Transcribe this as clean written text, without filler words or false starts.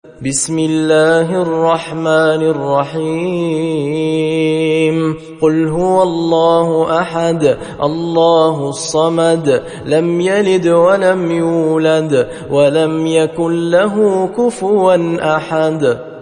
بسم الله الرحمن الرحيم قل هو الله أحد الله الصمد لم يلد ولم يولد ولم يكن له كفوا أحد